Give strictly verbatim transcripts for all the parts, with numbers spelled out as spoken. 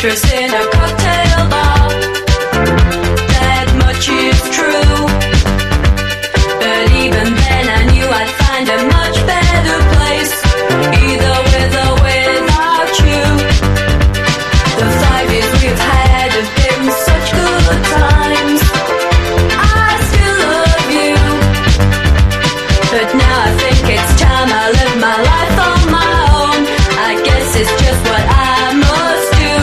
waitress in a cocktail bar. That much is true. But even then I knew I'd find a much better place, either with or without you. The five years we've had have been such good times. I still love you, but now I think it's time I live my life on my own. I guess it's just what I must do.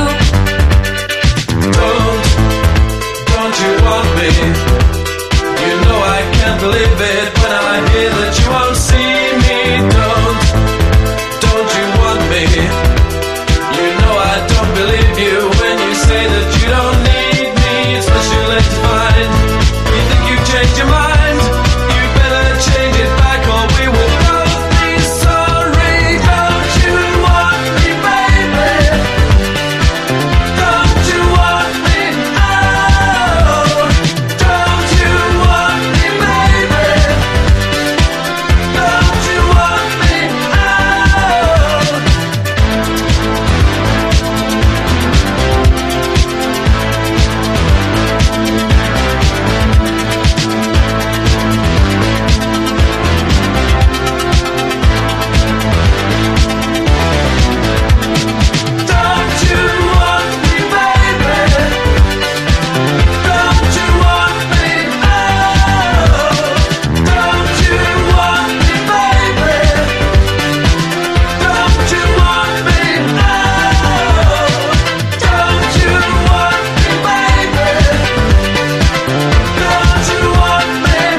Don't, don't you want me? You know I can't believe it when I hear that you won't see me. Don't, don't you want me? You know I don't believe you when you say that you don't need me. It's what you let to find. You think you've changed your mind? You better change it back or we will both be sorry. Don't you want me, baby? Don't you want me? Oh, don't you want me, baby? Don't you want me? Oh. Don't you want me, baby? Don't you want me? Oh, don't you want me, baby? Don't you want me? Oh, don't you want me, baby? Don't you want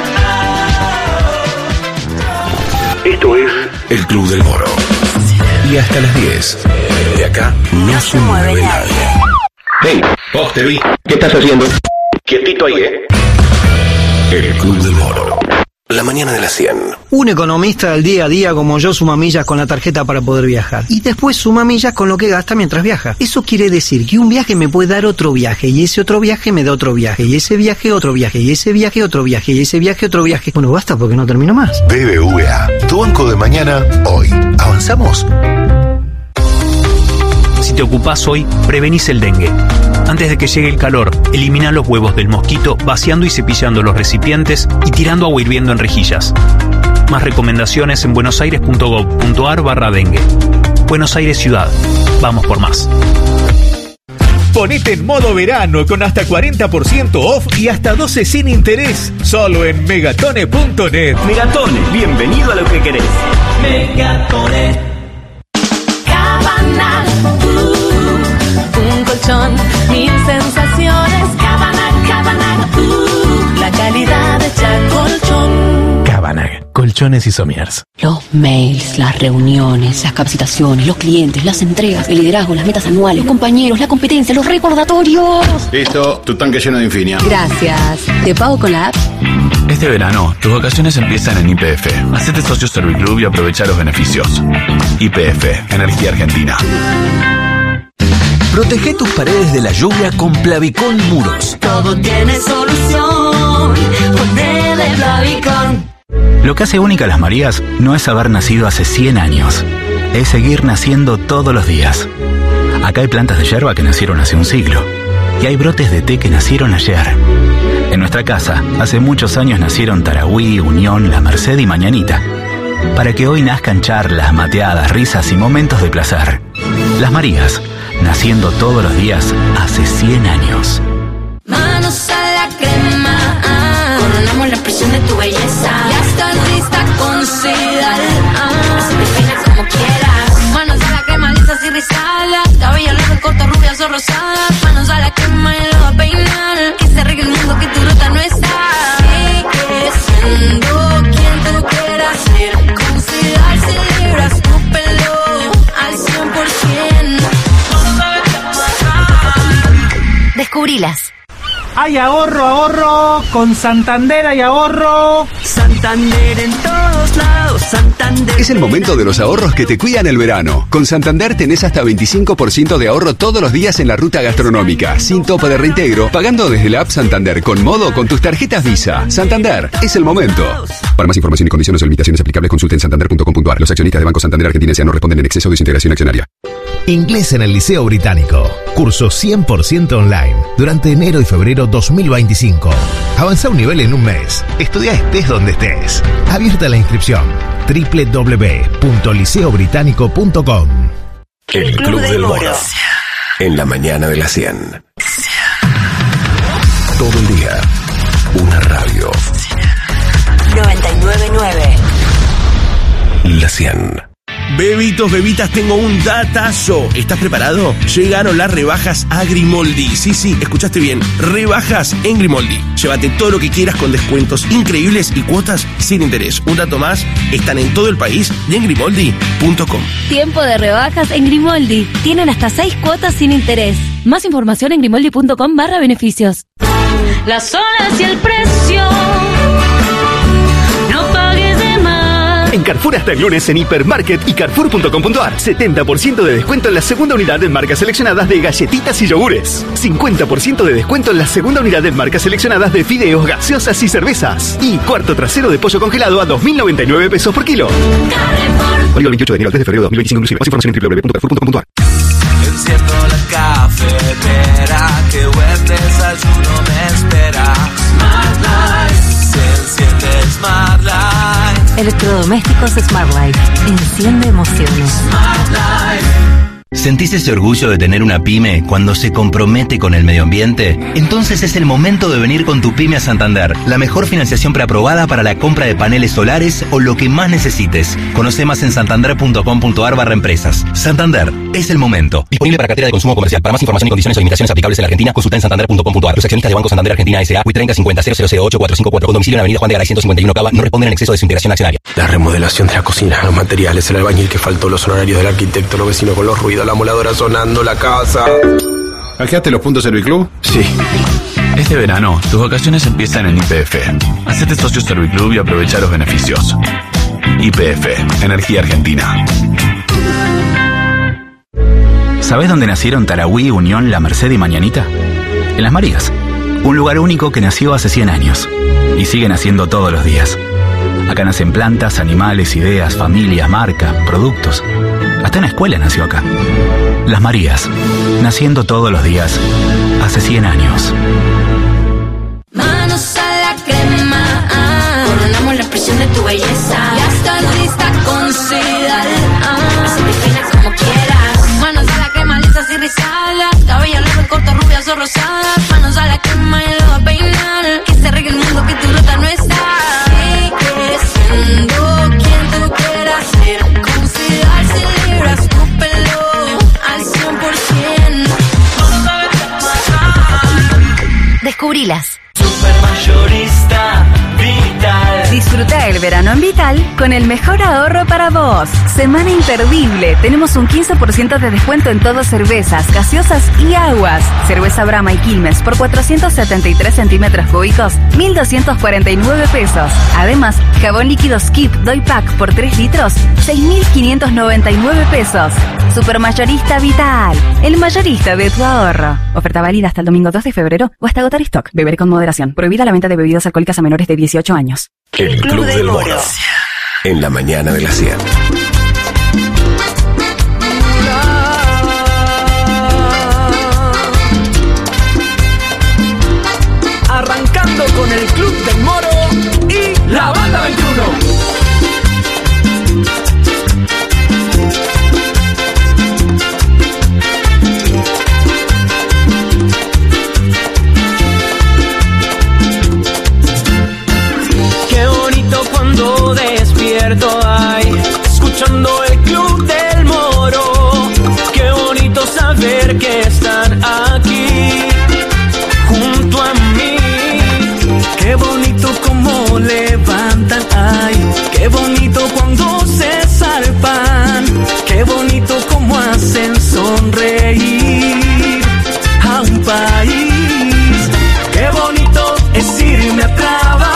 me? Esto es El Club del Moro. Y hasta las diez. De acá no, se mueve nadie. Hey, vos te vi. ¿Qué estás haciendo? Quietito ahí, ¿eh? El Club del Moro. La mañana de las cien. Un economista del día a día como yo suma millas con la tarjeta para poder viajar. Y después suma millas con lo que gasta mientras viaja. Eso quiere decir que un viaje me puede dar otro viaje, y ese otro viaje me da otro viaje, y ese viaje otro viaje, y ese viaje otro viaje, y ese viaje otro viaje. Bueno, basta porque no termino más. B B V A, tu banco de mañana, hoy. ¿Avanzamos? Si te ocupás hoy, prevenís el dengue. Antes de que llegue el calor, elimina los huevos del mosquito vaciando y cepillando los recipientes y tirando agua hirviendo en rejillas. Más recomendaciones en buenosaires.gov.ar barra dengue. Buenos Aires Ciudad. Vamos por más. Ponete en modo verano con hasta cuarenta por ciento off y hasta doce sin interés. Solo en megatone punto net. Megatone, bienvenido a lo que querés. Megatone. Cabana, uh, un colchón, mil sensaciones. Cabana, Cabana, uh, la calidad de Chacolchón. Cabanag, colchones y somiers. Los mails, las reuniones, las capacitaciones, los clientes, las entregas, el liderazgo, las metas anuales, los compañeros, la competencia, los recordatorios. Listo, tu tanque lleno de Infinia. Gracias. ¿Te pago con la app? Este verano, tus vacaciones empiezan en Y P F. Hacete socio Serviclub y aprovecha los beneficios. Y P F, Energía Argentina. Protege tus paredes de la lluvia con Plavicón Muros. Todo tiene solución. Ponele Plavicón. Lo que hace única a las Marías no es haber nacido hace cien años, es seguir naciendo todos los días. Acá hay plantas de yerba que nacieron hace un siglo, y hay brotes de té que nacieron ayer. En nuestra casa, hace muchos años nacieron Tarahui, Unión, La Merced y Mañanita, para que hoy nazcan charlas, mateadas, risas y momentos de placer. Las Marías, naciendo todos los días hace cien años. Manos a la crema, ah, coronamos la expresión de tu belleza. Ya estás lista con Sidal, ah, así te fines como quieras. Manos a la crema, lisas y rizadas, cabello largo, corto, rubias o rosadas. Manos a la crema y lo va a peinar, que se arregle el mundo que tu ruta no está. Sigue siendo quien tú quieras ser, con Sidal celebras tu pelo al cien por ciento. Descubrilas. Hay ahorro, ahorro, con Santander hay ahorro. Santander en todos lados, Santander. Es el momento de los ahorros que te cuidan el verano. Con Santander tenés hasta veinticinco por ciento de ahorro todos los días en la ruta gastronómica, sin tope de reintegro, pagando desde la app Santander con modo con tus tarjetas Visa. Santander, es el momento. Para más información y condiciones o limitaciones aplicables, consulten santander punto com punto a r. Los accionistas de Banco Santander Argentina S A no responden en exceso de su integración accionaria. Inglés en el Liceo Británico. Curso cien por ciento online durante enero y febrero dos mil veinticinco. Avanza un nivel en un mes. Estudia estés donde estés. Abierta la inscripción. doble u doble u doble u punto liceo británico punto com. El Club del Moro. En la mañana de la cien. Todo el día. Una radio. noventa y nueve punto nueve. La cien. Bebitos, bebitas, tengo un datazo. ¿Estás preparado? Llegaron las rebajas a Grimoldi. Sí, sí, escuchaste bien. Rebajas en Grimoldi. Llévate todo lo que quieras con descuentos increíbles y cuotas sin interés. Un dato más, están en todo el país y en grimoldi punto com. Tiempo de rebajas en Grimoldi. Tienen hasta seis cuotas sin interés. Más información en grimoldi punto com barra beneficios. Las horas y el precio. No pagues de más. En Carrefour hasta el lunes en Hipermarket y carrefour punto com punto ar. setenta por ciento de descuento en la segunda unidad en marcas seleccionadas de galletitas y yogures. cincuenta por ciento de descuento en la segunda unidad en marcas seleccionadas de fideos, gaseosas y cervezas. Y cuarto trasero de pollo congelado a dos mil noventa y nueve pesos por kilo. Válido el veintiocho de enero al tres de febrero de dos mil veinticinco inclusive. Más información en doble u doble u doble u punto carrefour punto com punto ar. Enciendo la cafetera, que buen desayuno me espera. Smart Life, se enciende Smart Life. Electrodomésticos Smart Life. Enciende emociones. Smart Life. ¿Sentís ese orgullo de tener una pyme cuando se compromete con el medio ambiente? Entonces es el momento de venir con tu pyme a Santander, la mejor financiación preaprobada para la compra de paneles solares o lo que más necesites. Conoce más en santander punto com punto ar barra empresas. Santander, es el momento. Disponible para cartera de consumo comercial. Para más información y condiciones o limitaciones aplicables en la Argentina, consulta en santander punto com punto ar. Los accionistas de Banco Santander Argentina S A, U I treinta cincuenta cero cero cero ocho cuatro cinco cuatro, con domicilio en Avenida Juan de Garay ciento cincuenta y uno Cava, no responden en exceso de su integración accionaria. La remodelación de la cocina, los materiales, el albañil que faltó, los honorarios del arquitecto, los vecinos con los ruidos, la moladora sonando, la casa. ¿Canjeaste los puntos Serviclub? Sí. Este verano, tus vacaciones empiezan en Y P F. Hacete socio Serviclub y aprovecha los beneficios. Y P F, Energía Argentina. ¿Sabés dónde nacieron Tarahui, Unión, La Merced y Mañanita? En Las Marías. Un lugar único que nació hace cien años. Y sigue naciendo todos los días. Acá nacen plantas, animales, ideas, familias, marcas, productos. Hasta una escuela nació acá. Las Marías. Naciendo todos los días. Hace cien años. Manos a la crema, ah. Coronamos la presión de tu belleza. Ya estás lista con Sidal, ah. Así te peinas como quieras. Manos a la crema, lisas y rizadas. Cabello largo, en corto, rubias o rosadas. Manos a la crema y lo va a peinar. Que se regue el mundo, que tu ruta no está. Sigue siendo quien tú quieras ser. Con Sidal celebras tu pelo al cien por ciento. Descubrilas. Supermayorista Vital. Disfruta el verano en Vital con el mejor ahorro para vos. Semana imperdible. Tenemos un quince por ciento de descuento en todo cervezas, gaseosas y aguas. Cerveza Brahma y Quilmes por cuatrocientos setenta y tres centímetros cúbicos, mil doscientos cuarenta y nueve pesos. Además, jabón líquido Skip Doy Pack por tres litros, seis mil quinientos noventa y nueve pesos. Supermayorista Vital, el mayorista de tu ahorro. Oferta válida hasta el domingo dos de febrero o hasta agotar stock. Beber con moderación. Prohibida la venta de bebidas alcohólicas a menores de dieciocho años. El Club del Moro. En la mañana de la cien. Arrancando con el Club del Moro y la Banda veintiuno. Cuando despierto ay, escuchando el Club del Moro. Qué bonito saber que están aquí junto a mí. Qué bonito como levantan, ay, qué bonito cuando se salpan. Qué bonito como hacen sonreír a un país. Qué bonito es irme a trabajar.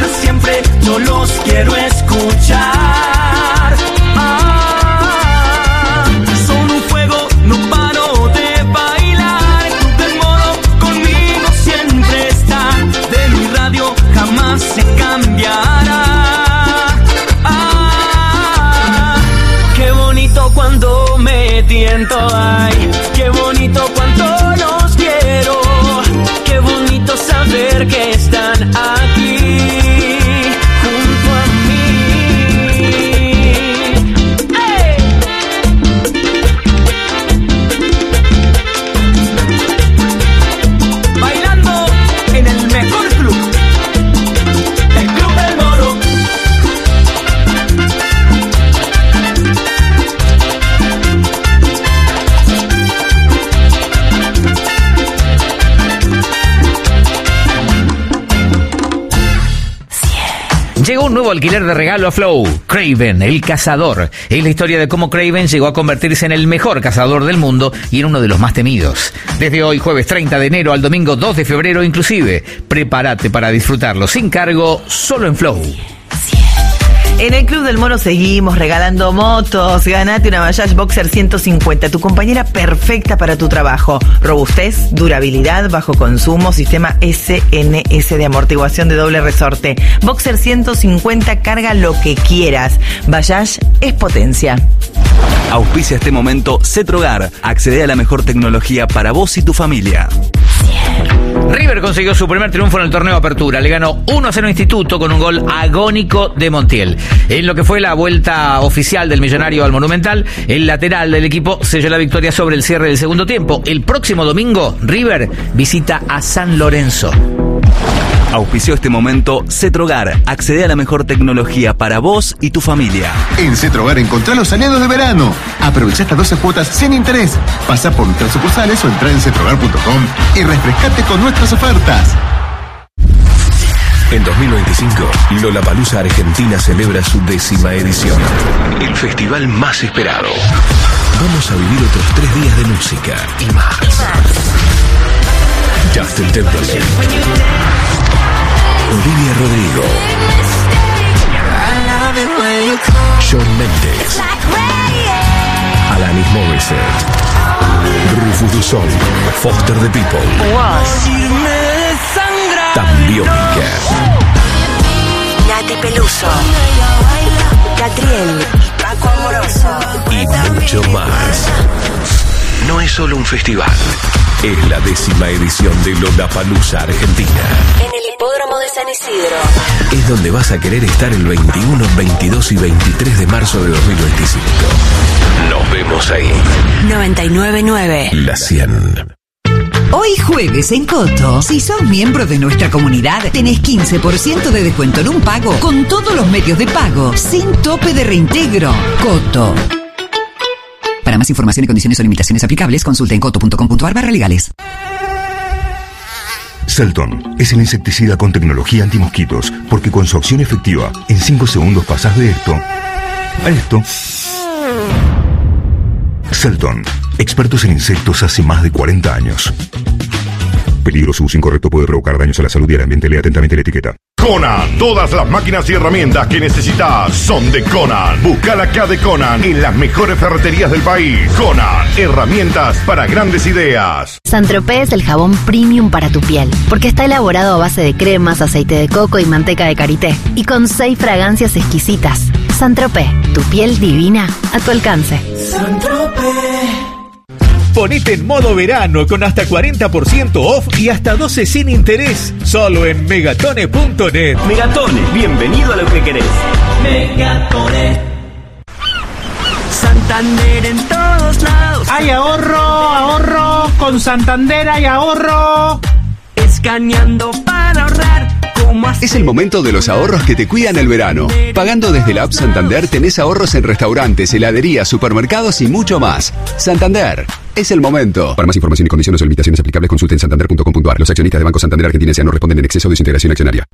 Yo los quiero escuchar. Ah, cuánto hay, qué bonito cuánto los quiero, qué bonito saber que están aquí junto a mí. ¡Hey! Bailando en el mejor club, el Club del Moro. Llegó un nuevo alquiler de regalo a Flow, Kraven, el cazador. Es la historia de cómo Kraven llegó a convertirse en el mejor cazador del mundo y en uno de los más temidos. Desde hoy, jueves treinta de enero al domingo dos de febrero inclusive. Prepárate para disfrutarlo sin cargo, solo en Flow. En el Club del Moro seguimos regalando motos. Ganate una Bajaaj Boxer ciento cincuenta, tu compañera perfecta para tu trabajo. Robustez, durabilidad, bajo consumo, sistema S N S de amortiguación de doble resorte. Boxer ciento cincuenta, carga lo que quieras. Bajaaj es potencia. Auspicia este momento Cetrogar. Accede a la mejor tecnología para vos y tu familia. River consiguió su primer triunfo en el torneo Apertura. Le ganó uno a cero a Instituto con un gol agónico de Montiel. En lo que fue la vuelta oficial del Millonario al Monumental, el lateral del equipo selló la victoria sobre el cierre del segundo tiempo. El próximo domingo, River visita a San Lorenzo. Auspició este momento Cetrogar. Accede a la mejor tecnología para vos y tu familia. En Cetrogar encontrá los aliados de verano. Aprovecha hasta doce cuotas sin interés. Pasa por nuestras sucursales o entra en cetrogar punto com y refrescate con nuestras ofertas. En dos mil veinticinco, Lollapalooza Argentina celebra su décima edición. El festival más esperado. Vamos a vivir otros tres días de música y más. Justin Timberlake, Olivia Rodrigo, Shawn Mendes, Alanis Morissette, Rufus Du Sol, Foster the People, Tambiónica, Nati Peluso, Catriel, Paco Amoroso y mucho más. No es solo un festival, es la décima edición de Lollapalooza Argentina. en el Hipódromo de San Isidro. Es donde vas a querer estar el veintiuno, veintidós y veintitrés de marzo de dos mil veinticinco. Nos vemos ahí. noventa y nueve punto nueve. La cien. Hoy jueves en Coto, si sos miembro de nuestra comunidad, tenés quince por ciento de descuento en un pago con todos los medios de pago, sin tope de reintegro. Coto. Para más información y condiciones o limitaciones aplicables, consulte en coto punto com punto ar barra legales. Selton es el insecticida con tecnología antimosquitos, porque con su acción efectiva, en cinco segundos pasás de esto a esto. Selton, expertos en insectos hace más de cuarenta años. Peligro, su uso incorrecto puede provocar daños a la salud y al ambiente. Lea atentamente la etiqueta. Conan, todas las máquinas y herramientas que necesitas son de Conan. Buscala acá de Conan en las mejores ferreterías del país. Conan, herramientas para grandes ideas. Saint-Tropez es el jabón premium para tu piel, porque está elaborado a base de cremas, aceite de coco y manteca de karité, y con seis fragancias exquisitas. Saint-Tropez, tu piel divina a tu alcance. Ponete en modo verano con hasta cuarenta por ciento off y hasta doce sin interés. Solo en megatone punto net. Megatone, bienvenido a lo que querés. Megatone. Santander en todos lados. Hay ahorro, ahorro. Con Santander hay ahorro. Escaneando para ahorrar. Es el momento de los ahorros que te cuidan el verano. Pagando desde la app Santander tenés ahorros en restaurantes, heladerías, supermercados y mucho más. Santander, es el momento. Para más información y condiciones o limitaciones aplicables, consulte en santander punto com punto ar. Los accionistas de Banco Santander Argentina S A no responden en exceso de su integración accionaria.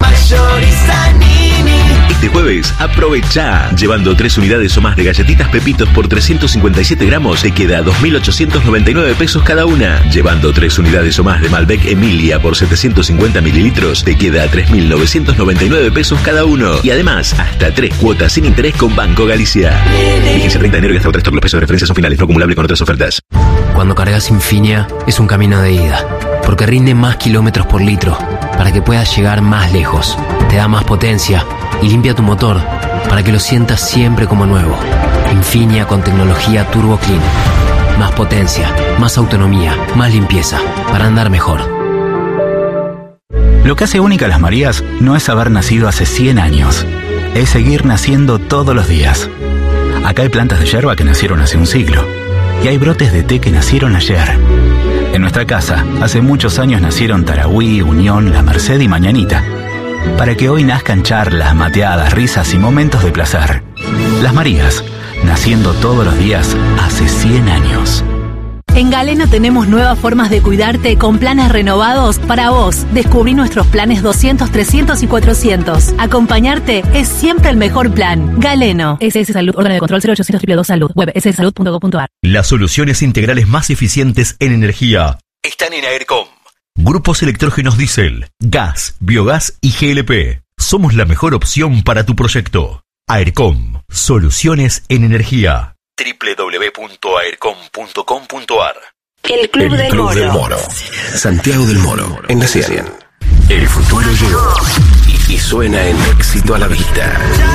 Este jueves, aprovecha. Llevando tres unidades o más de galletitas Pepitos por trescientos cincuenta y siete gramos, te queda dos mil ochocientos noventa y nueve pesos cada una. Llevando tres unidades o más de Malbec Emilia por setecientos cincuenta mililitros, te queda tres mil novecientos noventa y nueve pesos cada uno. Y además, hasta tres cuotas sin interés con Banco Galicia. Vigencia treinta de enero y hasta otro stock. Los precios de referencia son finales, no acumulable con otras ofertas. Cuando cargas Infinia, es un camino de ida, porque rinde más kilómetros por litro, para que puedas llegar más lejos. Te da más potencia y limpia tu motor, para que lo sientas siempre como nuevo. Infinia con tecnología Turbo Clean. más potencia, más autonomía, más limpieza, para andar mejor. Lo que hace única a las Marías no es haber nacido hace cien años, es seguir naciendo todos los días. Acá hay plantas de yerba que nacieron hace un siglo, y hay brotes de té que nacieron ayer. En nuestra casa, hace muchos años nacieron Tarahui, Unión, La Merced y Mañanita, para que hoy nazcan charlas, mateadas, risas y momentos de placer. Las Marías, naciendo todos los días hace cien años. En Galeno tenemos nuevas formas de cuidarte con planes renovados para vos. Descubrí nuestros planes doscientos, trescientos y cuatrocientos. Acompañarte es siempre el mejor plan. Galeno. S S Salud, órgano de control cero ochocientos dos dos dos Salud. Web s s salud punto gov punto a r. Las soluciones integrales más eficientes en energía están en Aercom. Grupos electrógenos diésel, gas, biogás y G L P. Somos la mejor opción para tu proyecto. Aercom. Soluciones en energía. doble u doble u doble u punto aercom punto com punto a r. El Club, El del, Club Moro. del Moro. Santiago del Moro, en la cien. El futuro llegó y, y suena en Éxito a la Vista.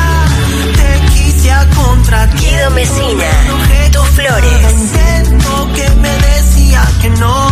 Guido Mesina, Tu Flores. Que me decía que no.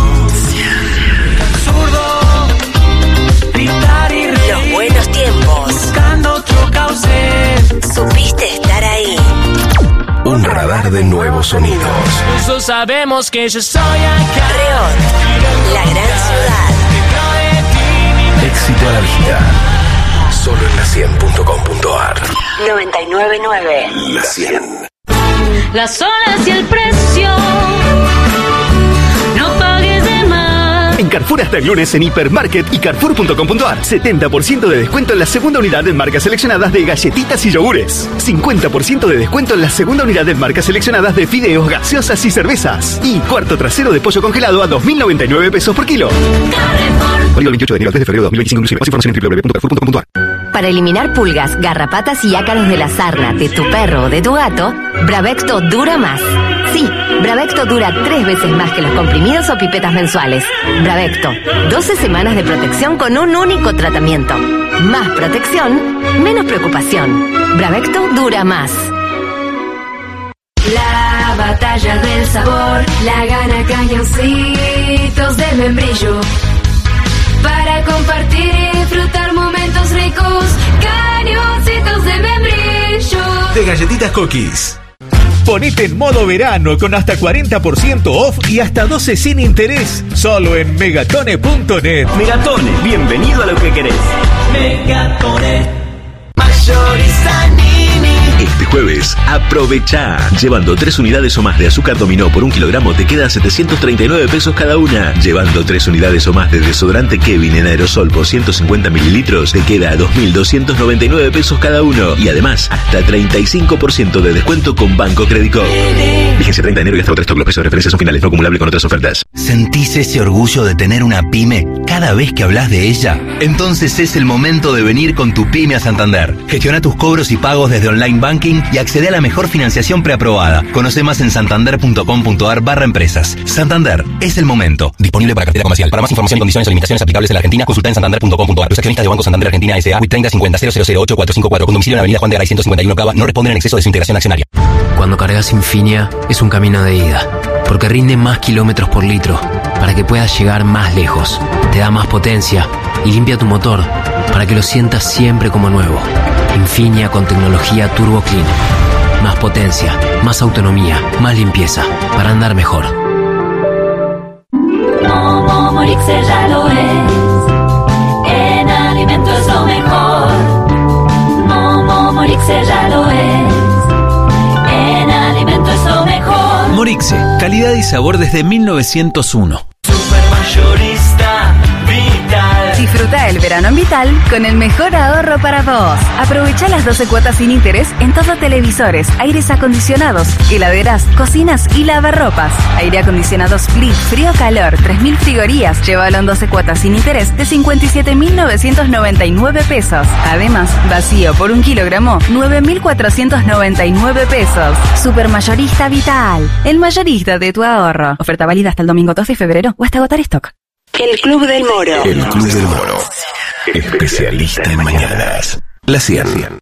Zurdo, gritar y reír. Los buenos tiempos. Buscando otro cauce. Supiste estar ahí. Un radar de nuevos sonidos. Nosotros sabemos que yo soy acá. Reón, la gran ciudad. Éxito a la Vista. Solo en la cien punto com punto a r. noventa y nueve punto nueve. La cien. Las horas y el precio. No pagues de más. En Carrefour hasta el lunes en Hipermarket y Carrefour punto com punto a r. setenta por ciento de descuento en la segunda unidad en marcas seleccionadas de galletitas y yogures. cincuenta por ciento de descuento en la segunda unidad en marcas seleccionadas de fideos, gaseosas y cervezas. Y cuarto trasero de pollo congelado a dos mil noventa y nueve pesos por kilo. Válido el veintiocho de enero al tres de febrero de dos mil veinticinco inclusive. Más información en doble u doble u doble u punto carrefour punto com punto a r. Para eliminar pulgas, garrapatas y ácaros de la sarna de tu perro o de tu gato, Bravecto dura más. Sí, Bravecto dura tres veces más que los comprimidos o pipetas mensuales. Bravecto, doce semanas de protección con un único tratamiento. Más protección, menos preocupación. Bravecto dura más. La batalla del sabor la gana Cañoncitos de Membrillo. Para compartir y disfrutar momentos ricos, Cañoncitos de Membrillo. De galletitas Cookies. Ponete en modo verano con hasta cuarenta por ciento off y hasta doce sin interés. Solo en megatone punto net. Megatone, bienvenido a lo que querés. Megatone. Mayorista Nini. Este jueves, aprovecha. Llevando tres unidades o más de azúcar dominó por un kilogramo te queda setecientos treinta y nueve pesos cada una. Llevando tres unidades o más de desodorante Kevin en aerosol por ciento cincuenta mililitros te queda dos mil doscientos noventa y nueve pesos cada uno. Y además, hasta treinta y cinco por ciento de descuento con Banco Crédito. Vigencia treinta de enero y hasta otro stock. Los precios de referencia son finales, no acumulable con otras ofertas. ¿Sentís ese orgullo de tener una pyme cada vez que hablas de ella? Entonces es el momento de venir con tu pyme a Santander. Gestiona tus cobros y pagos desde online banking y accede a la mejor financiación preaprobada. Conoce más en santander punto com punto a r barra empresas. Santander, es el momento. Disponible para cartera comercial. Para más información, condiciones o limitaciones aplicables en la Argentina, consulta en santander punto com punto a r. Los accionistas de Banco Santander Argentina S A treinta cincuenta cero cero cero ocho cuatro cinco cuatro con domicilio en la avenida Juan de Garay ciento cincuenta y uno Cava no responden en exceso de su integración accionaria. Cuando cargas Infinia es un camino de ida, porque rinde más kilómetros por litro, para que puedas llegar más lejos. Te da más potencia y limpia tu motor, para que lo sientas siempre como nuevo. Infinia con tecnología Turbo Clean. Más potencia, más autonomía, más limpieza, para andar mejor. Momo Morixe ya lo es. En alimento es lo mejor. Momo Morixe ya lo es. En alimento es lo mejor. Morixe, calidad y sabor desde mil novecientos uno. Supermayorista Vital. Disfruta el verano en Vital con el mejor ahorro para vos. Aprovecha las doce cuotas sin interés en todo televisores, aires acondicionados, heladeras, cocinas y lavarropas. Aire acondicionado Split, frío-calor, tres mil frigorías. Llévalo en doce cuotas sin interés de cincuenta y siete mil novecientos noventa y nueve pesos. Además, vacío por un kilogramo, nueve mil cuatrocientos noventa y nueve pesos. Supermayorista Vital, el mayorista de tu ahorro. Oferta válida hasta el domingo dos de febrero o hasta agotar stock. El Club del Moro. El Club del Moro. Especialista en mañanas. La cien.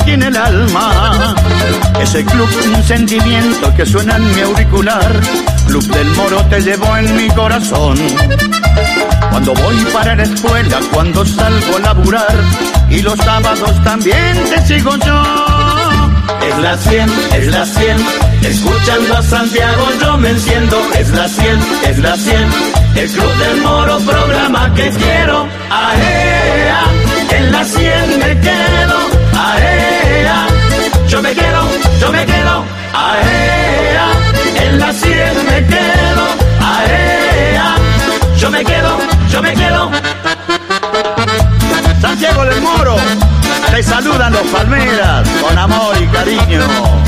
aquí en el alma. Ese club, un sentimiento que suena en mi auricular. Club del Moro te llevo en mi corazón. Cuando voy para la escuela, cuando salgo a laburar, y los sábados también te sigo yo. Es la cien, es la cien, escuchando a Santiago yo me enciendo. Es la cien, es la cien, el Club del Moro, programa que quiero. Aea, en la cien me quedo. Aea, yo me quedo, yo me quedo. Aea, en la cien me quedo. Aea, yo me quedo, yo me quedo. Santiago del Moro, te saludan los Palmeras con amor y cariño.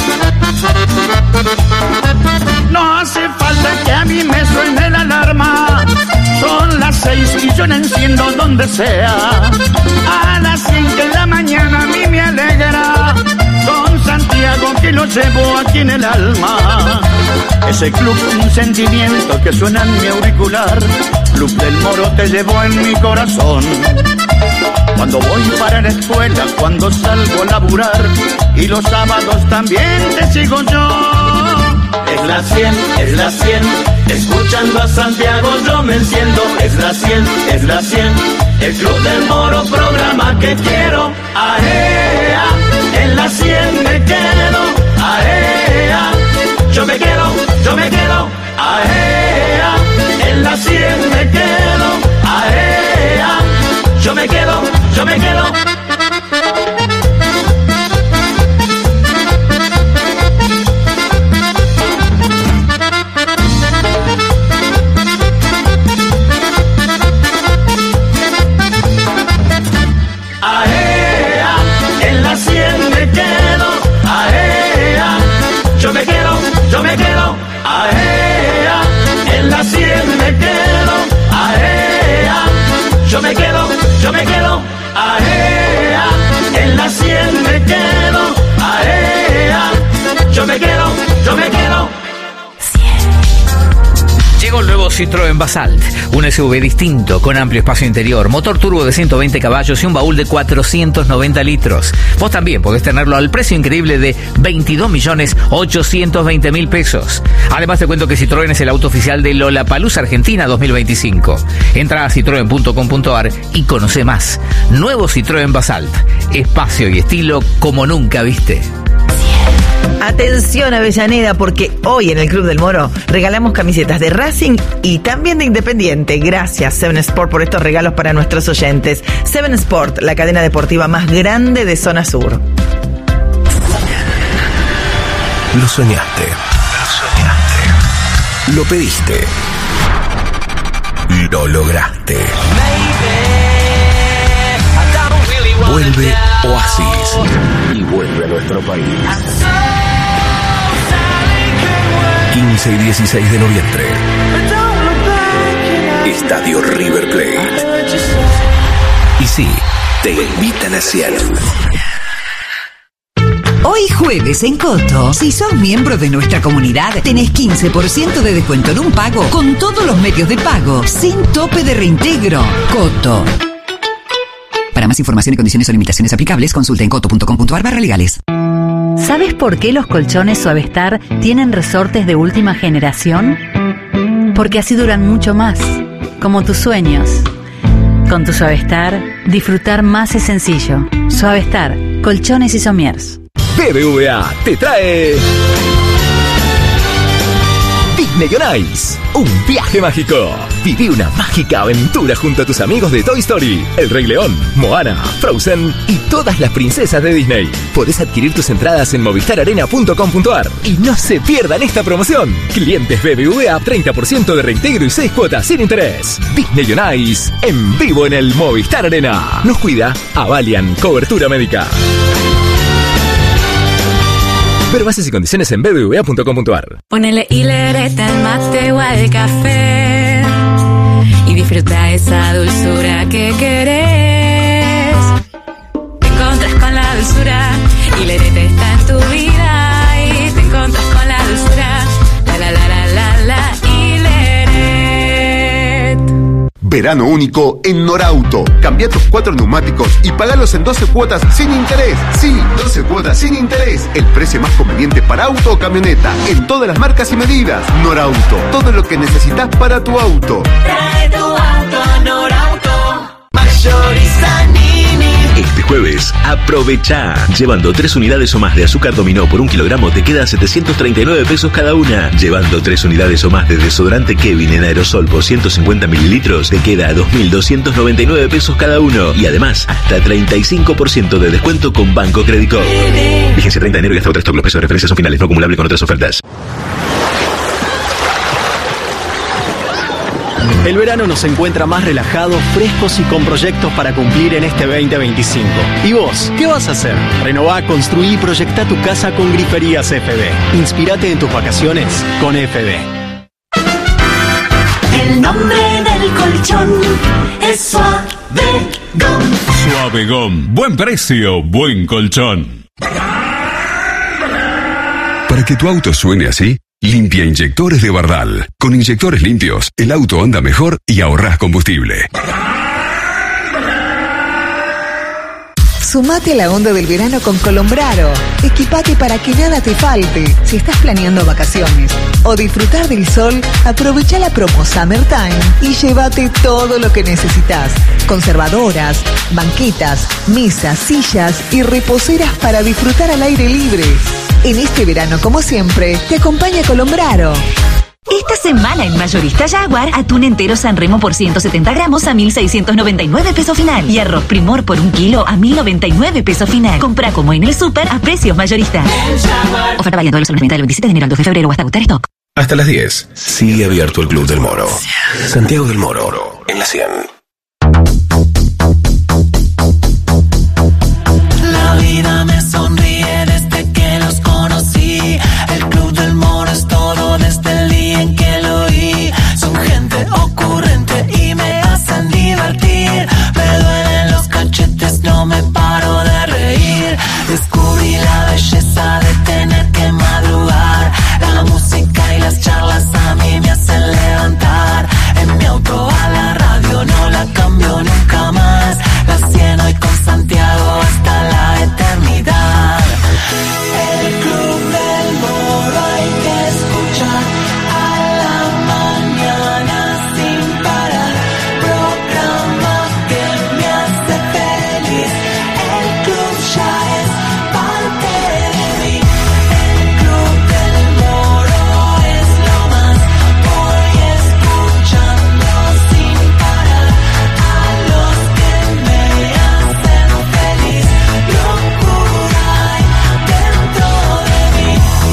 No hace falta que a mí me suene la alarma. Son las seis y yo la enciendo donde sea. A las cinco de la mañana a mí me alegra. Con Santiago que lo llevo aquí en el alma. Ese club, un sentimiento que suena en mi auricular. Club del Moro te llevo en mi corazón. Cuando voy para la escuela, cuando salgo a laburar, y los sábados también te sigo yo. Es la cien, es la cien, escuchando a Santiago yo me enciendo. Es la cien, es la cien, el Club del Moro, programa que quiero. Aea, en la cien me quedo. Aea, yo me quedo, yo me quedo. Aea, en la cien me quedo. Aea, yo me quedo, yo me quedo. Aea, en la cien me quedo. Aea, yo me quedo, yo me quedo. Aea, en la cien me quedo. Aea, yo me quedo, yo me quedo. Aea, en la cien me quedo. Aea, yo me quedo, yo me quedo. Llegó el nuevo Citroën Basalt, un S U V distinto con amplio espacio interior, motor turbo de ciento veinte caballos y un baúl de cuatrocientos noventa litros. Vos también podés tenerlo al precio increíble de veintidós millones ochocientos veinte mil pesos. Además te cuento que Citroën es el auto oficial de Lollapalooza Argentina dos mil veinticinco. Entra a citroen punto com punto a r y conoce más. Nuevo Citroën Basalt, espacio y estilo como nunca viste. Atención Avellaneda, porque hoy en el Club del Moro regalamos camisetas de Racing y también de Independiente. Gracias Seven Sport por estos regalos para nuestros oyentes. Seven Sport, la cadena deportiva más grande de zona sur. Lo soñaste. Lo soñaste. Lo pediste. Lo lograste. Vuelve Oasis. Y vuelve a nuestro país. quince y dieciséis de noviembre. Estadio River Plate. Y sí, te invitan a Cielo. Hoy jueves en Coto, si sos miembro de nuestra comunidad, tenés quince por ciento de descuento en un pago con todos los medios de pago, sin tope de reintegro. Coto. Para más información y condiciones o limitaciones aplicables, consulta en coto punto com punto a r barra legales. ¿Sabes por qué los colchones Suavestar tienen resortes de última generación? Porque así duran mucho más, como tus sueños. Con tu Suavestar, disfrutar más es sencillo. Suavestar, colchones y somiers. B B V A te trae Disney on Ice, un viaje mágico. Viví una mágica aventura junto a tus amigos de Toy Story, El Rey León, Moana, Frozen y todas las princesas de Disney. Podés adquirir tus entradas en movistar arena punto com punto a r y no se pierdan esta promoción. Clientes B B V A, treinta por ciento de reintegro y seis cuotas sin interés. Disney on Ice, en vivo en el Movistar Arena. Nos cuida Avalian, cobertura médica. Ver bases y condiciones en b b v a punto com punto a r. Ponele hilereta al mate o al café y disfruta esa dulzura que querés. Te encontras con la dulzura, hilereta está en tu vida y te encontras con la dulzura. La la la la la la, Hileret. Verano único en Norauto. Cambia tus cuatro neumáticos y pagalos en doce cuotas sin interés. Sí, doce cuotas sin interés. El precio más conveniente para auto o camioneta. En todas las marcas y medidas. Norauto. Todo lo que necesitas para tu auto. Trae tu auto a Norauto. Mayorizanini. Este jueves, aprovecha. Llevando tres unidades o más de azúcar dominó por un kilogramo te queda setecientos treinta y nueve pesos cada una. Llevando tres unidades o más de desodorante Kevin en aerosol por ciento cincuenta mililitros te queda dos mil doscientos noventa y nueve pesos cada uno. Y además, hasta treinta y cinco por ciento de descuento con Banco Credit Card. Vigencia treinta de enero y hasta otro stock. Los precios de referencia son finales, no acumulable con otras ofertas. El verano nos encuentra más relajados, frescos y con proyectos para cumplir en este veinte veinticinco. ¿Y vos? ¿Qué vas a hacer? Renová, construí y proyectá tu casa con Griferías F B. Inspírate en tus vacaciones con F B. El nombre del colchón es Suavegom. Suavegom. Buen precio, buen colchón. Para que tu auto suene así, limpia inyectores de Bardal. Con inyectores limpios, el auto anda mejor y ahorrás combustible. Sumate a la onda del verano con Colombraro. Equipate para que nada te falte. Si estás planeando vacaciones o disfrutar del sol, aprovecha la promo Summertime y llévate todo lo que necesitas. Conservadoras, banquetas, mesas, sillas y reposeras para disfrutar al aire libre. En este verano, como siempre, te acompaña Colombraro. Esta semana en Mayorista Jaguar, atún entero San Remo por ciento setenta gramos a mil seiscientos noventa y nueve pesos final. Y arroz Primor por un kilo a mil noventa y nueve pesos final. Compra como en el súper a precios mayoristas. Oferta válida todos los solemnidad del veintisiete de enero al dos de febrero o hasta agotar stock. Hasta las diez. Sigue abierto el Club del Moro. Santiago del Moro, en la cien. La vida me sonríe desde que los conocí. El Club del Moro es todo desde el día en que lo oí. Son gente ocurrente y me hacen divertir. Me duelen los cachetes, no me paro de reír. Descubrí la belleza de tener que madrugar. La música y las charlas a mí me hacen levantar. En mi auto a la radio no la cambio nunca más. La cien hoy con Santiago hasta la eternidad. El Club del Moro hay que escuchar a la mañana sin parar. Programa que me hace feliz. El club ya es parte de mí. El Club del Moro es lo más. Voy escuchando sin parar a los que me hacen feliz. Locura hay dentro de mí.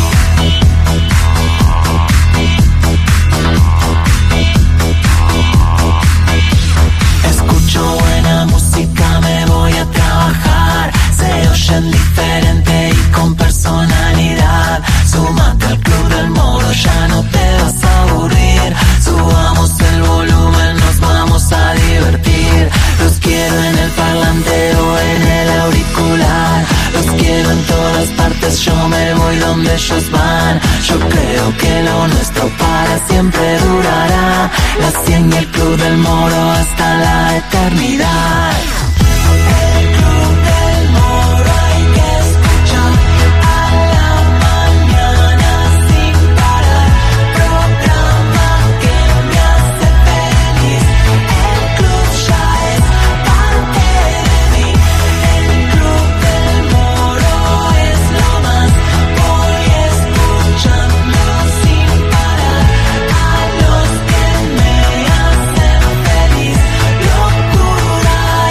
Escucho buena música, me voy a trabajar. Se oyen diferente y con personalidad. Súmate al Club del Moro, ya no te vas a aburrir. Subamos el volumen, nos vamos a divertir. Los quiero en el parlante o en el auricular. Los quiero en todas partes, yo me voy donde ellos van. Yo creo que lo nuestro para siempre durará. La cien y el Club del Moro hasta la eternidad. El Club del Moro hay que escuchar a la mañana sin parar. Programa que me hace feliz. El club ya es parte de mí. El Club del Moro es lo más. Voy escuchando sin parar a los que me hacen feliz. Locura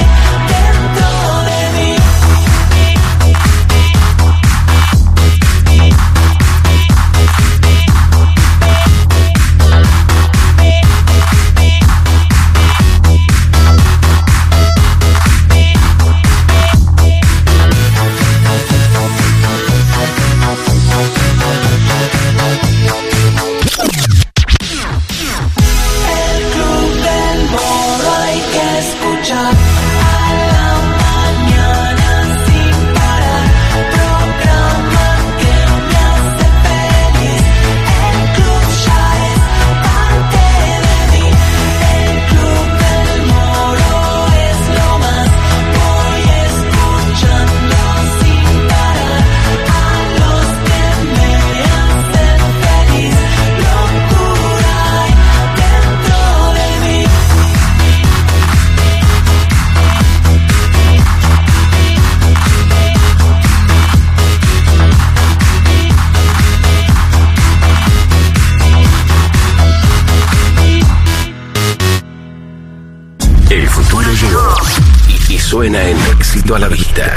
suena en Éxito a la Vista.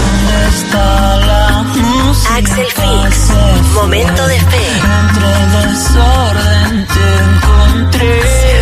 Axel Fix, Momento de Fe. Entre el desorden te encontré.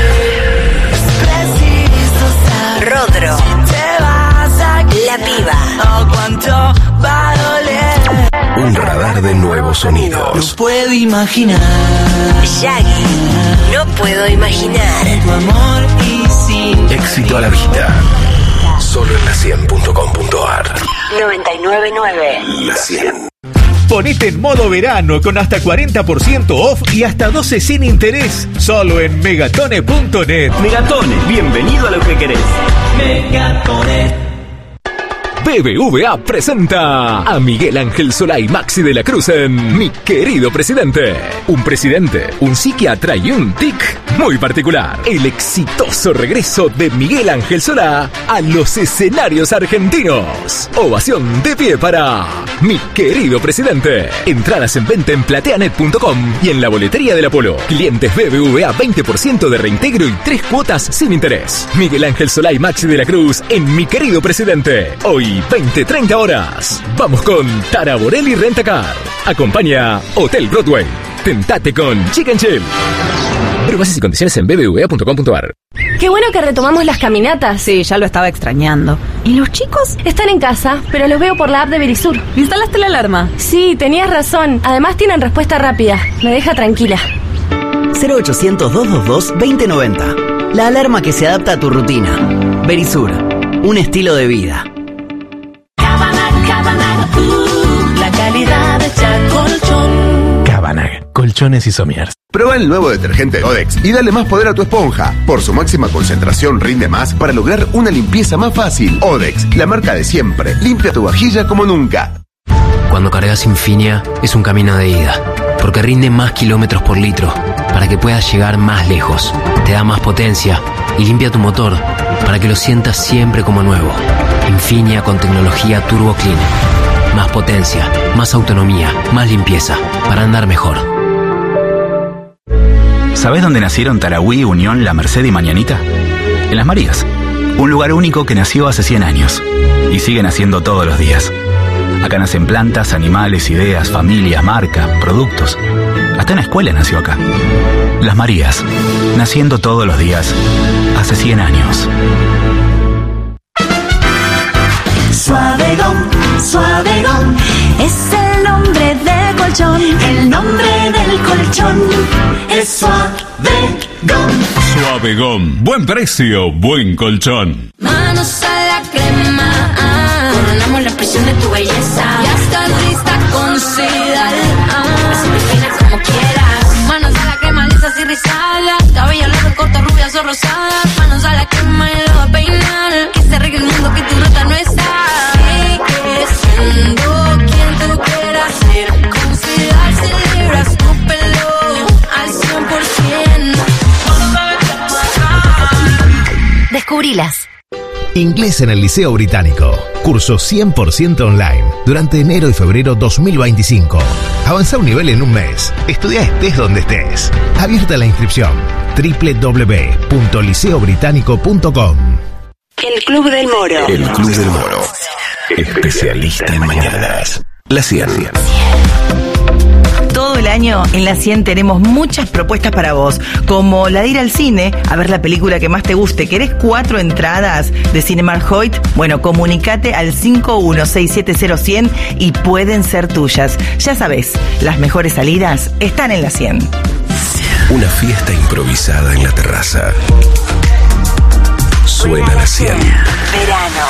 Rodro. La Piba. ¿Cuánto va a doler? Un radar de nuevos sonidos. No puedo imaginar. Shaggy. No puedo imaginar. Tu amor y sin. Éxito a la Vista. Solo en la cien punto com punto ar. noventa y nueve nueve. La cien. Ponete en modo verano con hasta cuarenta por ciento off y hasta doce sin interés. Solo en megatone punto net. Megatone, bienvenido a lo que querés. Megatone. B B V A presenta a Miguel Ángel Solá y Maxi de la Cruz en Mi Querido Presidente. Un presidente, un psiquiatra y un tic muy particular. El exitoso regreso de Miguel Ángel Solá a los escenarios argentinos. Ovación de pie para Mi Querido Presidente. Entradas en venta en plateanet punto com y en la boletería del Apolo. Clientes B B V A veinte por ciento de reintegro y tres cuotas sin interés. Miguel Ángel Solá y Maxi de la Cruz en Mi Querido Presidente. Hoy veinte treinta horas. Vamos con Tara Borelli Rentacar. Acompaña Hotel Broadway. Tentate con Chicken Chill. Pero bases y condiciones en b b v a punto com punto ar. Qué bueno que retomamos las caminatas. Sí, ya lo estaba extrañando. ¿Y los chicos? Están en casa, pero los veo por la app de Verisur. ¿Instalaste la alarma? Sí, tenías razón. Además tienen respuesta rápida. Me deja tranquila. cero ochocientos, doscientos veintidós, veinte noventa. La alarma que se adapta a tu rutina. Verisur. Un estilo de vida. La calidad hecha colchón. Cabanag, colchones y somiers. Prueba el nuevo detergente Odex y dale más poder a tu esponja. Por su máxima concentración rinde más para lograr una limpieza más fácil. Odex, la marca de siempre. Limpia tu vajilla como nunca. Cuando cargas Infinia es un camino de ida, porque rinde más kilómetros por litro para que puedas llegar más lejos. Te da más potencia y limpia tu motor para que lo sientas siempre como nuevo. Infinia con tecnología Turbo Clean. Más potencia, más autonomía, más limpieza, para andar mejor. ¿Sabés dónde nacieron Tarahui, Unión, La Merced y Mañanita? En Las Marías. Un lugar único que nació hace cien años. Y sigue naciendo todos los días. Acá nacen plantas, animales, ideas, familias, marcas, productos. Hasta una escuela nació acá. Las Marías. Naciendo todos los días. Hace cien años. Suavegon, Suavegon, es el nombre del colchón. El nombre del colchón es Suavegon. Suavegon, buen precio, buen colchón. Manos a la crema, ah, coronamos la presión de tu belleza. Ya estás lista con Sidal, ah, así te peinas como quieras. Manos a la crema, lisas y rizadas. Cabello largo, corto, rubias o rosadas. Manos a la crema y lo va a peinar. Que se arregle el mundo, que tu ruta no está. Siendo quien tú quieras ser, con Sidal celebras tu pelo al cien por ciento. Descubrilas. Inglés en el Liceo Británico. Curso cien por ciento online durante enero y febrero dos mil veinticinco. Avanza un nivel en un mes. Estudia estés donde estés. Abierta la inscripción. doble u doble u doble u punto liceo británico punto com. El Club del Moro. El Club del Moro. Especialista en mañanas. La cien. Todo el año en La cien tenemos muchas propuestas para vos, como la de ir al cine a ver la película que más te guste. ¿Querés cuatro entradas de Cinemark Hoyt? Bueno, comunicate al cinco uno seis siete cero cien y pueden ser tuyas. Ya sabés, las mejores salidas están en La cien. Una fiesta improvisada en la terraza. Suena La cien. Verano.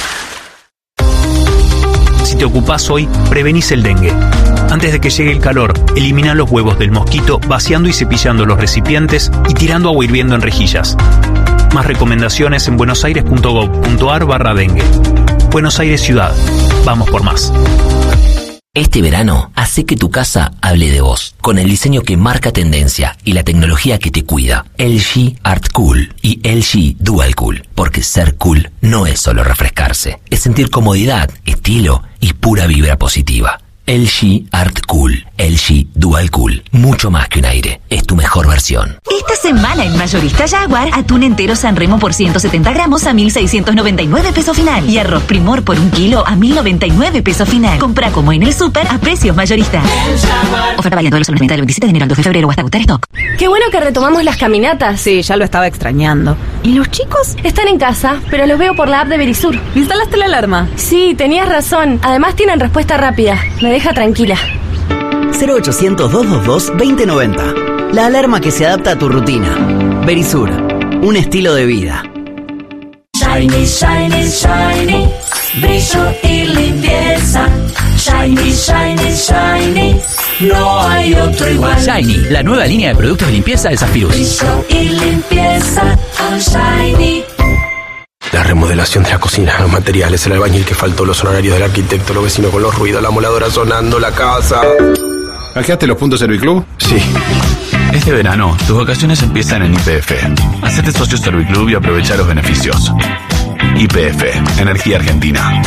Si te ocupás hoy, prevenís el dengue. Antes de que llegue el calor, elimina los huevos del mosquito vaciando y cepillando los recipientes y tirando agua hirviendo en rejillas. Más recomendaciones en buenosaires punto gov punto ar barra dengue. Buenos Aires Ciudad. Vamos por más. Este verano, hace que tu casa hable de vos, con el diseño que marca tendencia y la tecnología que te cuida. L G Art Cool y L G Dual Cool, porque ser cool no es solo refrescarse, es sentir comodidad, estilo y pura vibra positiva. L G Art Cool. L G Dual Cool. Mucho más que un aire. Es tu mejor versión. Esta semana en Mayorista Jaguar, atún entero Sanremo por ciento setenta gramos a mil seiscientos noventa y nueve pesos final. Y arroz Primor por un kilo a mil noventa y nueve pesos final. Compra como en el súper a precios mayoristas. Oferta válida todos los soles del veintisiete de enero al dos de febrero o hasta agotar stock. Qué bueno que retomamos las caminatas. Sí, ya lo estaba extrañando. ¿Y los chicos? Están en casa, pero los veo por la app de Verisur. ¿Instalaste la alarma? Sí, tenías razón. Además tienen respuesta rápida. Me deja tranquila. cero ochocientos, doscientos veintidós, veinte noventa. La alarma que se adapta a tu rutina. Verisur, un estilo de vida. Shiny, shiny, shiny, brillo y limpieza. Shiny, shiny, shiny, no hay otro igual. Shiny, la nueva línea de productos de limpieza de Zafirus. Brillo y limpieza con Shiny. La remodelación de la cocina, los materiales, el albañil que faltó, los honorarios del arquitecto, los vecinos con los ruidos, la moladora sonando, la casa. ¿Canjeaste los puntos Serviclub? Sí. Este verano, tus vacaciones empiezan en Y P F. Hacete socio Serviclub y aprovecha los beneficios. Y P F, Energía Argentina.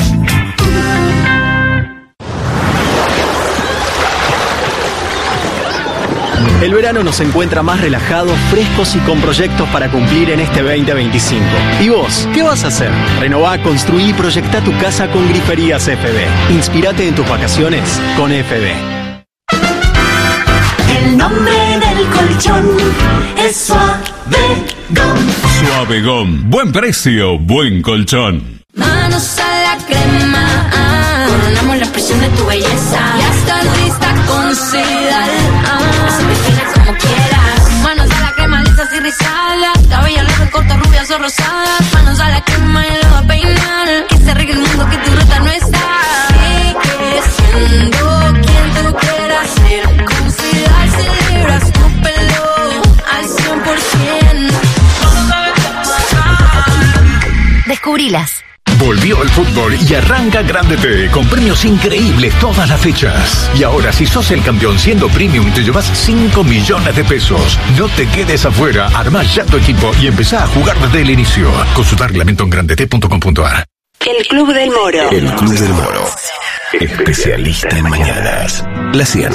El verano nos encuentra más relajados, frescos y con proyectos para cumplir en este veinte veinticinco. ¿Y vos? ¿Qué vas a hacer? Renová, construí y proyectá tu casa con Griferías F B. Inspírate en tus vacaciones con F B. El nombre del colchón es Suavegón. Suavegón. Buen precio, buen colchón. Manos a la crema, ah. Coronamos la presión de tu belleza. Ya estás lista con Sidal, ah. Así te fijas como quieras. Manos a la crema, lisas y rizadas. Cabello largo, corto, rubias o rosadas. Manos a la crema y lo va a peinar. Que se arregle el mundo, que tu ruta no está. Sigue siendo quien tú quieras ser. Con Sidal celebras tu pelo al cien por ciento. Descubrilas. Volvió el fútbol y arranca Grande T con premios increíbles todas las fechas. Y ahora, si sos el campeón siendo premium, te llevas cinco millones de pesos. No te quedes afuera, armá ya tu equipo y empezá a jugar desde el inicio. Consultar reglamento en grandete punto com punto a r. El Club del Moro. El Club del Moro. Especialista en mañanas. La cien.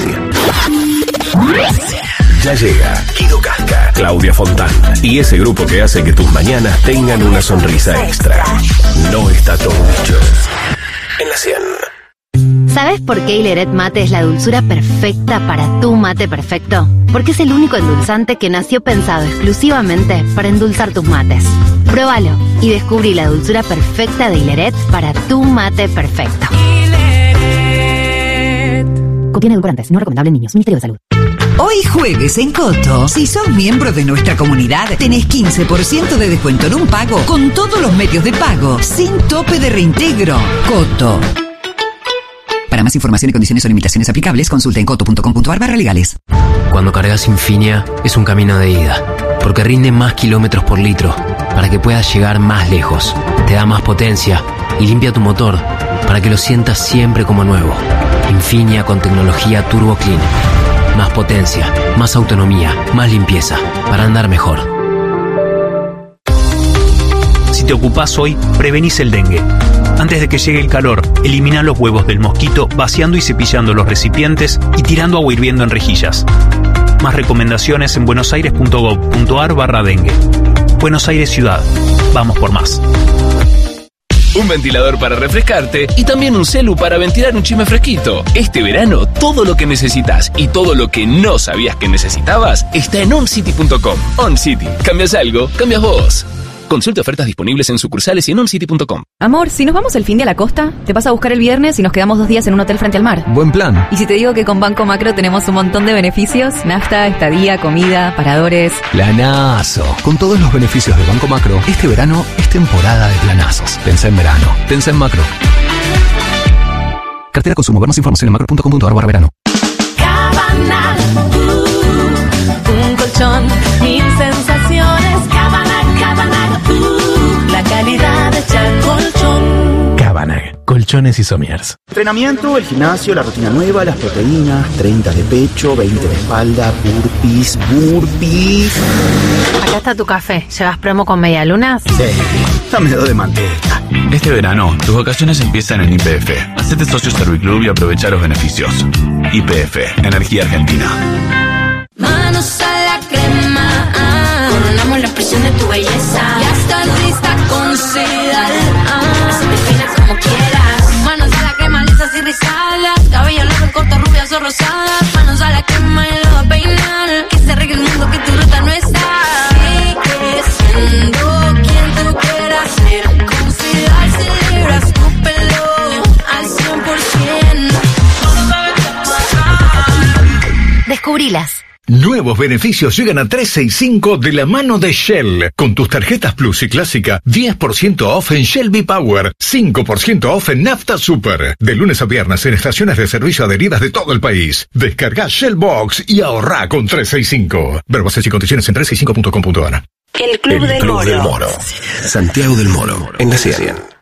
Ya llega Guido Casca, Claudia Fontán y ese grupo que hace que tus mañanas tengan una sonrisa extra. No está todo dicho. En la cien. ¿Sabes por qué Hileret Mate es la dulzura perfecta para tu mate perfecto? Porque es el único endulzante que nació pensado exclusivamente para endulzar tus mates. Pruébalo y descubrí la dulzura perfecta de Hileret para tu mate perfecto. Contiene edulcorantes, no recomendable en niños. Ministerio de Salud. Hoy jueves en Coto, si sos miembro de nuestra comunidad, tenés quince por ciento de descuento en un pago con todos los medios de pago, sin tope de reintegro. Coto. Para más información y condiciones o limitaciones aplicables, consulta en coto punto com punto a r barra legales. Cuando cargas Infinia, es un camino de ida, porque rinde más kilómetros por litro, para que puedas llegar más lejos. Te da más potencia y limpia tu motor, para que lo sientas siempre como nuevo. Infinia con tecnología Turbo Clean. Más potencia, más autonomía, más limpieza, para andar mejor. Si te ocupás hoy, prevenís el dengue. Antes de que llegue el calor, elimina los huevos del mosquito vaciando y cepillando los recipientes y tirando agua hirviendo en rejillas. Más recomendaciones en buenosaires punto gov punto a r barra dengue. Buenos Aires Ciudad. Vamos por más. Un ventilador para refrescarte y también un celu para ventilar un chisme fresquito. Este verano, todo lo que necesitas y todo lo que no sabías que necesitabas está en oncity punto com. OnCity. ¿Cambias algo? Cambias vos. Consulte ofertas disponibles en sucursales y en oncity punto com. Amor, si nos vamos el fin de a la costa, te vas a buscar el viernes y nos quedamos dos días en un hotel frente al mar. Buen plan. Y si te digo que con Banco Macro tenemos un montón de beneficios, nafta, estadía, comida, paradores. Planazo. Con todos los beneficios de Banco Macro, este verano es temporada de planazos. Pensá en verano. Pensá en Macro. Cartera Consumo. Ver más información en macro punto com punto a r barra verano. Cabana, uh, un colchón, mil sensaciones. Cabana, Cabana, uh, la calidad de Colchón. Cabana. Colchones y Somiers. Entrenamiento, el gimnasio, la rutina nueva, las proteínas, treinta de pecho, veinte de espalda, burpees, burpees. Acá está tu café. ¿Llevas promo con medialunas? Sí, dame dos de manteca. Este verano, tus vacaciones empiezan en Y P F. Hacete socio Serviclub y aprovecha los beneficios. Y P F, Energía Argentina. Manos a la crema, ah. Coronamos la presión de tu belleza. Ya estás lista con Sedal, ah. Se define como quieras. Manos a la crema, lisas y rizadas. Cabello largo, corto, rubias o rosadas. Manos a la crema y lo va a peinar. Que se arregle el mundo, que tu ruta no está. Sigue siendo quien tú quieras ser. Con Sedal celebras tu pelo al cien por ciento. Descubrilas. Nuevos beneficios llegan a trescientos sesenta y cinco de la mano de Shell. Con tus tarjetas Plus y Clásica, diez por ciento off en Shell V-Power, cinco por ciento off en Nafta Super. De lunes a viernes en estaciones de servicio adheridas de todo el país. Descarga Shell Box y ahorra con trescientos sesenta y cinco. Ver bases y condiciones en trescientos sesenta y cinco punto com punto a r. El Club, el del, Club Moro. del Moro. Santiago del Moro, en la Sierra.